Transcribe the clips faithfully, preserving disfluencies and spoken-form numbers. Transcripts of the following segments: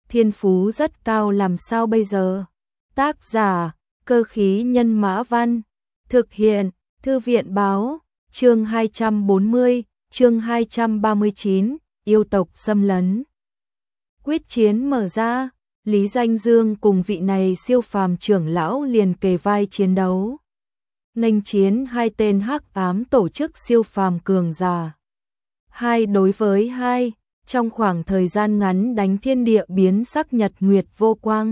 thiên phú rất cao làm sao bây giờ? Tác giả, Cơ khí nhân mã văn, thực hiện, Thư viện báo, chương hai trăm bốn mươi, chương hai trăm ba mươi chín, yêu tộc xâm lấn. Quyết chiến mở ra, Lý Danh Dương cùng vị này siêu phàm trưởng lão liền kề vai chiến đấu. Nghênh chiến hai tên hắc ám tổ chức siêu phàm cường giả. Hai đối với hai, trong khoảng thời gian ngắn đánh thiên địa biến sắc nhật nguyệt vô quang.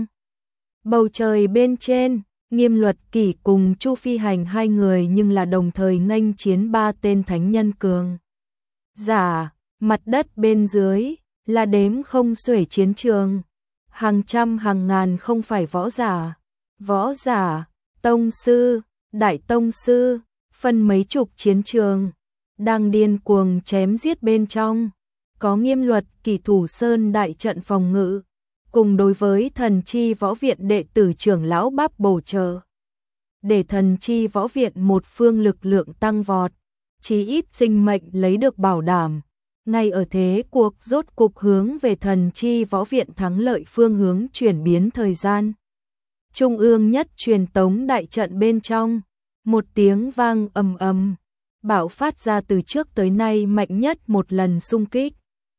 Bầu trời bên trên, Nghiêm Luật Kỷ cùng Chu Phi Hành hai người nhưng là đồng thời nghênh chiến ba tên thánh nhân cường giả, mặt đất bên dưới là đếm không xuể chiến trường, hàng trăm hàng ngàn không phải võ giả, võ giả, tông sư, đại tông sư, phân mấy chục chiến trường, đang điên cuồng chém giết bên trong, có Nghiêm Luật Kỷ thủ sơn đại trận phòng ngự, cùng đối với thần chi võ viện đệ tử trưởng lão bắp bổ trợ. Để thần chi võ viện một phương lực lượng tăng vọt, chí ít sinh mệnh lấy được bảo đảm, ngay ở thế cuộc rốt cục hướng về thần chi võ viện thắng lợi phương hướng chuyển biến thời gian. Trung ương nhất truyền tống đại trận bên trong, một tiếng vang ầm ầm, bạo phát ra từ trước tới nay mạnh nhất một lần xung kích.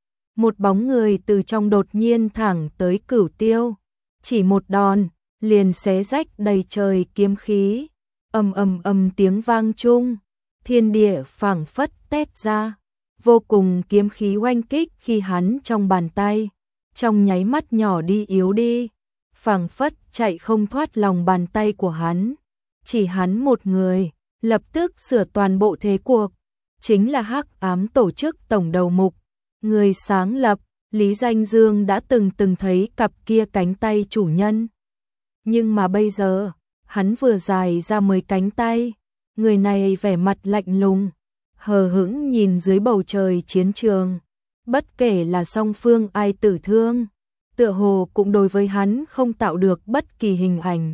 Một bóng người từ trong đột nhiên thẳng tới Cửu Tiêu, chỉ một đòn, liền xé rách đầy trời kiếm khí, ầm ầm ầm tiếng vang chung, thiên địa phảng phất tét ra, vô cùng kiếm khí oanh kích khi hắn trong bàn tay, trong nháy mắt nhỏ đi yếu đi, phảng phất chạy không thoát lòng bàn tay của hắn, chỉ hắn một người, lập tức sửa toàn bộ thế cuộc, chính là hắc ám tổ chức tổng đầu mục. Người sáng lập, Lý Danh Dương đã từng từng thấy cặp kia cánh tay chủ nhân. Nhưng mà bây giờ, hắn vừa dài ra mấy cánh tay, người này vẻ mặt lạnh lùng, hờ hững nhìn dưới bầu trời chiến trường. Bất kể là song phương ai tử thương, tựa hồ cũng đối với hắn không tạo được bất kỳ hình ảnh.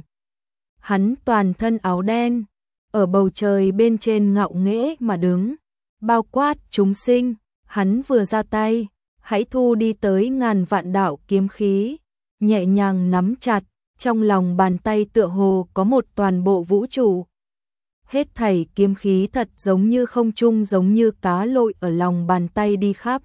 Hắn toàn thân áo đen, ở bầu trời bên trên ngạo nghễ mà đứng, bao quát chúng sinh. Hắn vừa ra tay, hãy thu đi tới ngàn vạn đạo kiếm khí, nhẹ nhàng nắm chặt, trong lòng bàn tay tựa hồ có một toàn bộ vũ trụ. Hết thảy kiếm khí thật giống như không trung, giống như cá lội ở lòng bàn tay đi khắp.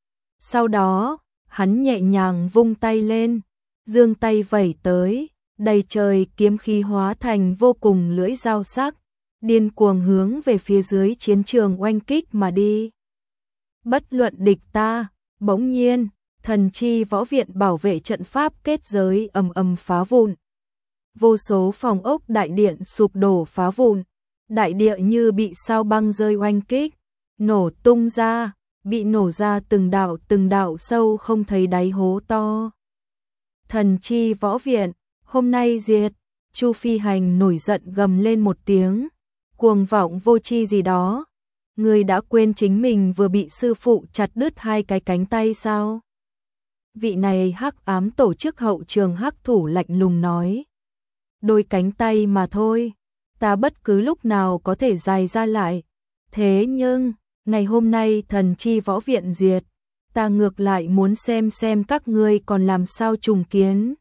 Sau đó, hắn nhẹ nhàng vung tay lên, giương tay vẩy tới, đầy trời kiếm khí hóa thành vô cùng lưỡi dao sắc, điên cuồng hướng về phía dưới chiến trường oanh kích mà đi. Bất luận địch ta, bỗng nhiên, thần chi võ viện bảo vệ trận pháp kết giới ầm ầm phá vụn. Vô số phòng ốc đại điện sụp đổ phá vụn, đại địa như bị sao băng rơi oanh kích, nổ tung ra, bị nổ ra từng đạo từng đạo sâu không thấy đáy hố to. Thần chi võ viện, hôm nay diệt, Chu Phi Hành nổi giận gầm lên một tiếng, cuồng vọng vô tri gì đó. Người đã quên chính mình vừa bị sư phụ chặt đứt hai cái cánh tay sao? Vị này hắc ám tổ chức hậu trường hắc thủ lạnh lùng nói. Đôi cánh tay mà thôi, ta bất cứ lúc nào có thể dài ra lại. Thế nhưng, ngày hôm nay thần chi võ viện diệt, ta ngược lại muốn xem xem các ngươi còn làm sao trùng kiến.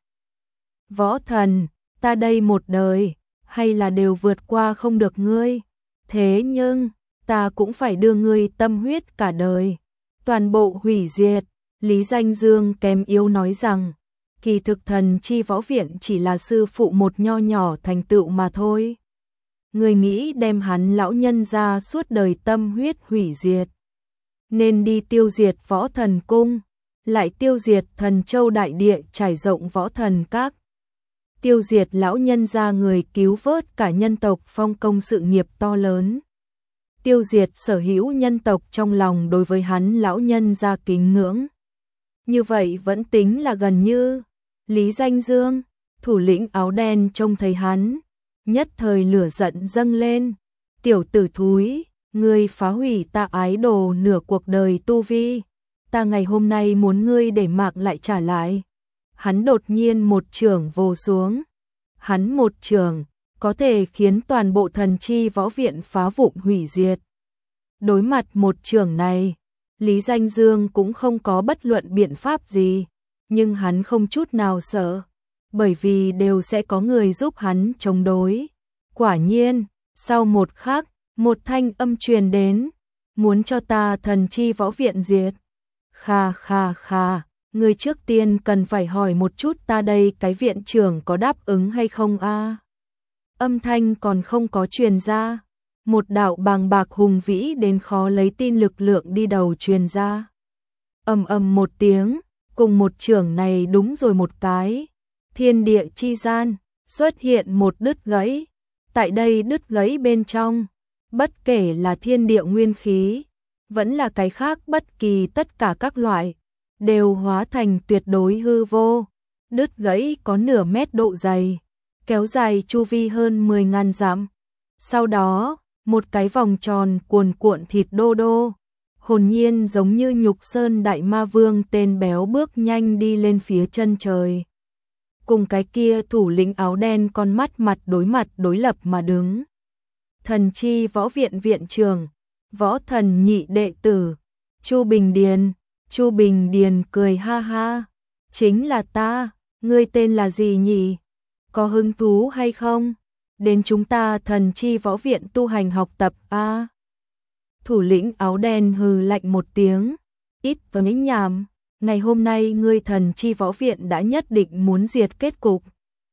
Võ thần, ta đây một đời, hay là đều vượt qua không được ngươi. Thế nhưng, ta cũng phải đưa ngươi tâm huyết cả đời, toàn bộ hủy diệt. Lý Danh Dương kém yếu nói rằng, kỳ thực thần chi võ viện chỉ là sư phụ một nho nhỏ thành tựu mà thôi. Người nghĩ đem hắn lão nhân ra suốt đời tâm huyết hủy diệt, nên đi tiêu diệt võ thần cung, lại tiêu diệt thần châu đại địa trải rộng võ thần các, tiêu diệt lão nhân ra người cứu vớt cả nhân tộc phong công sự nghiệp to lớn. Tiêu diệt sở hữu nhân tộc trong lòng đối với hắn lão nhân ra kính ngưỡng. Như vậy vẫn tính là gần như. Lý Danh Dương, thủ lĩnh áo đen trông thấy hắn, nhất thời lửa giận dâng lên. Tiểu tử thúi, ngươi phá hủy ta ái đồ nửa cuộc đời tu vi, ta ngày hôm nay muốn ngươi để mạng lại trả lại. Hắn đột nhiên một chưởng vồ xuống. Hắn một chưởng có thể khiến toàn bộ thần chi võ viện phá vụn hủy diệt. Đối mặt một chưởng này, Lý Danh Dương cũng không có bất luận biện pháp gì, nhưng hắn không chút nào sợ, bởi vì đều sẽ có người giúp hắn chống đối. Quả nhiên, sau một khắc, một thanh âm truyền đến, muốn cho ta Thần Chi Võ Viện diệt. Kha kha kha, người trước tiên cần phải hỏi một chút ta đây cái viện trưởng có đáp ứng hay không a? Âm thanh còn không có truyền ra, một đạo bàng bạc hùng vĩ đến khó lấy tin lực lượng đi đầu truyền ra. Ầm ầm một tiếng, cùng một trưởng này đúng rồi một cái, thiên địa chi gian xuất hiện một đứt gãy. Tại đây đứt gãy bên trong, bất kể là thiên địa nguyên khí, vẫn là cái khác bất kỳ tất cả các loại, đều hóa thành tuyệt đối hư vô. Đứt gãy có nửa mét độ dày, kéo dài chu vi hơn mười ngàn dặm. Sau đó, một cái vòng tròn cuồn cuộn thịt đô đô, hồn nhiên giống như Nhục Sơn Đại Ma Vương tên béo bước nhanh đi lên phía chân trời. Cùng cái kia thủ lĩnh áo đen con mắt mặt đối mặt đối lập mà đứng. Thần Chi Võ Viện viện trưởng, Võ Thần nhị đệ tử, Chu Bình Điền. Chu Bình Điền cười ha ha, chính là ta, ngươi tên là gì nhỉ? Có hứng thú hay không? Đến chúng ta Thần Chi Võ Viện tu hành học tập a. À? Thủ lĩnh áo đen hừ lạnh một tiếng, ít và nói nhảm, ngày hôm nay ngươi Thần Chi Võ Viện đã nhất định muốn diệt kết cục.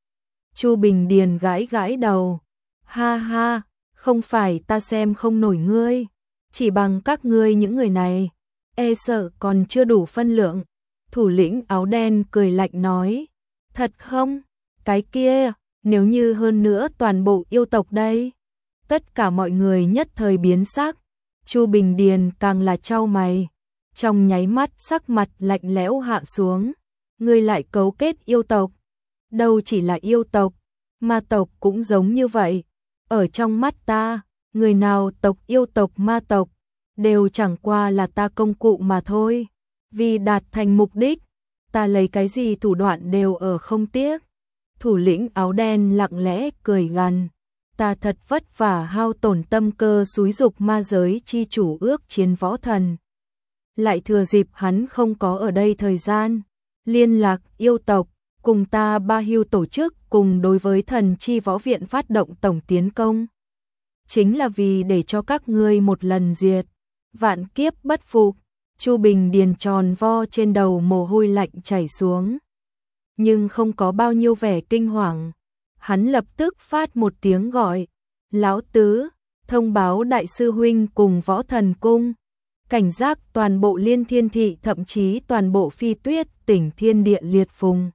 Chu Bình Điền gãi gãi đầu, ha ha, không phải ta xem không nổi ngươi, chỉ bằng các ngươi những người này, e sợ còn chưa đủ phân lượng. Thủ lĩnh áo đen cười lạnh nói, thật không? Cái kia, nếu như hơn nữa toàn bộ yêu tộc đây. Tất cả mọi người nhất thời biến sắc, Chu Bình Điền càng là chau mày, trong nháy mắt sắc mặt lạnh lẽo hạ xuống. Ngươi lại cấu kết yêu tộc, đâu chỉ là yêu tộc, ma tộc cũng giống như vậy. Ở trong mắt ta, người nào tộc yêu tộc ma tộc, đều chẳng qua là ta công cụ mà thôi. Vì đạt thành mục đích, ta lấy cái gì thủ đoạn đều ở không tiếc. Thủ lĩnh áo đen lặng lẽ cười gằn, ta thật vất vả hao tổn tâm cơ xúi dục ma giới chi chủ ước chiến võ thần. Lại thừa dịp hắn không có ở đây thời gian, liên lạc yêu tộc, cùng ta ba hưu tổ chức cùng đối với Thần Chi Võ Viện phát động tổng tiến công. Chính là vì để cho các ngươi một lần diệt, vạn kiếp bất phục. Chu Bình Điền tròn vo trên đầu mồ hôi lạnh chảy xuống, nhưng không có bao nhiêu vẻ kinh hoàng. Hắn lập tức phát một tiếng gọi, lão tứ, thông báo đại sư huynh cùng Võ Thần Cung, cảnh giác toàn bộ Liên Thiên Thị, thậm chí toàn bộ Phi Tuyết tỉnh thiên địa liệt phùng.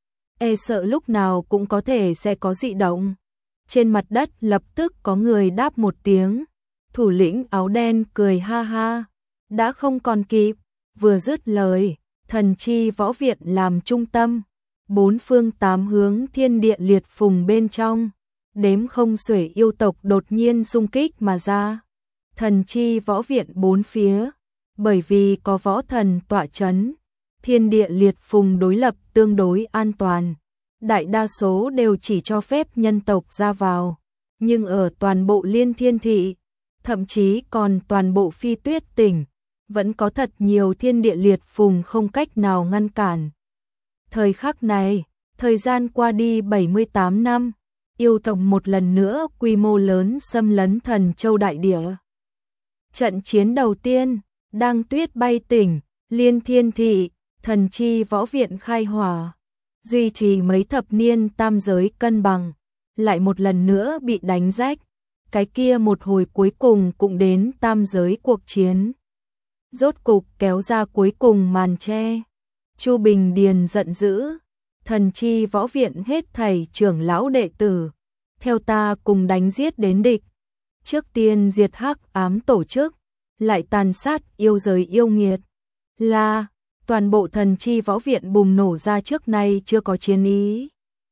E sợ lúc nào cũng có thể sẽ có dị động. Trên mặt đất lập tức có người đáp một tiếng. Thủ lĩnh áo đen cười ha ha, đã không còn kịp. Vừa dứt lời, Thần Chi Võ Viện làm trung tâm, bốn phương tám hướng thiên địa liệt phùng bên trong, đếm không xuể yêu tộc đột nhiên xung kích mà ra. Thần Chi Võ Viện bốn phía, bởi vì có võ thần tọa chấn, thiên địa liệt phùng đối lập tương đối an toàn. Đại đa số đều chỉ cho phép nhân tộc ra vào, nhưng ở toàn bộ Liên Thiên Thị, thậm chí còn toàn bộ Phi Tuyết tỉnh, vẫn có thật nhiều thiên địa liệt phùng không cách nào ngăn cản. Thời khắc này, thời gian qua đi bảy mươi tám năm, yêu tộc một lần nữa quy mô lớn xâm lấn Thần Châu đại địa. Trận chiến đầu tiên, Đang Tuyết bay tỉnh, Liên Thiên Thị, Thần Chi Võ Viện khai hỏa, duy trì mấy thập niên tam giới cân bằng, lại một lần nữa bị đánh rách. Cái kia một hồi cuối cùng cũng đến tam giới cuộc chiến. Rốt cục kéo ra cuối cùng màn che. Chu Bình Điền giận dữ, Thần Chi Võ Viện hết thảy trưởng lão đệ tử, theo ta cùng đánh giết đến địch. Trước tiên diệt hắc ám tổ chức, lại tàn sát yêu giới yêu nghiệt. Là, toàn bộ Thần Chi Võ Viện bùng nổ ra trước nay chưa có chiến ý.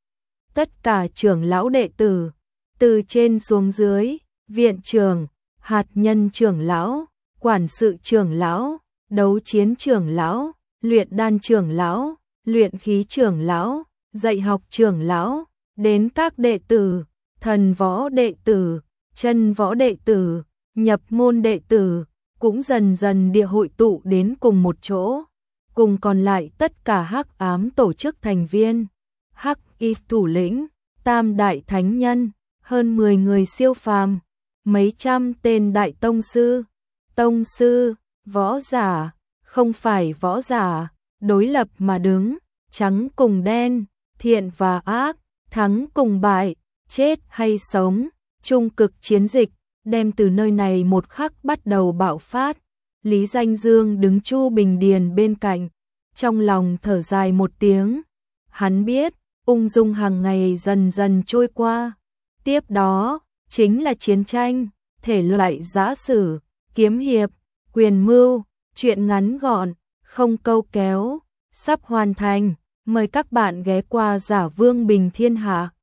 Tất cả trưởng lão đệ tử, từ trên xuống dưới, viện trưởng, hạt nhân trưởng lão, quản sự trưởng lão, đấu chiến trưởng lão, luyện đan trưởng lão, luyện khí trưởng lão, dạy học trưởng lão, đến các đệ tử, thần võ đệ tử, chân võ đệ tử, nhập môn đệ tử, cũng dần dần địa hội tụ đến cùng một chỗ. cùng còn lại tất cả hắc ám tổ chức thành viên, hắc y thủ lĩnh, tam đại thánh nhân, hơn mười người siêu phàm, mấy trăm tên đại tông sư, tông sư, võ giả, không phải võ giả, đối lập mà đứng, trắng cùng đen, thiện và ác, thắng cùng bại, chết hay sống, trung cực chiến dịch, đem từ nơi này một khắc bắt đầu bạo phát. Lý Danh Dương đứng Chu Bình Điền bên cạnh, trong lòng thở dài một tiếng, hắn biết, ung dung hàng ngày dần dần trôi qua, tiếp đó, chính là chiến tranh, thể loại giã sử, kiếm hiệp, quyền mưu, chuyện ngắn gọn, không câu kéo, sắp hoàn thành, mời các bạn ghé qua Giả Vương Bình Thiên Hạ.